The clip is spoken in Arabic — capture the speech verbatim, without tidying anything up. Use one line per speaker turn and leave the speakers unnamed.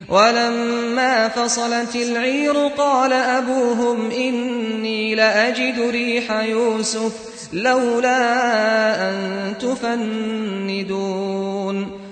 ولما فصلت العير قال أبوهم إني لأجد ريح يوسف لولا أن تفندون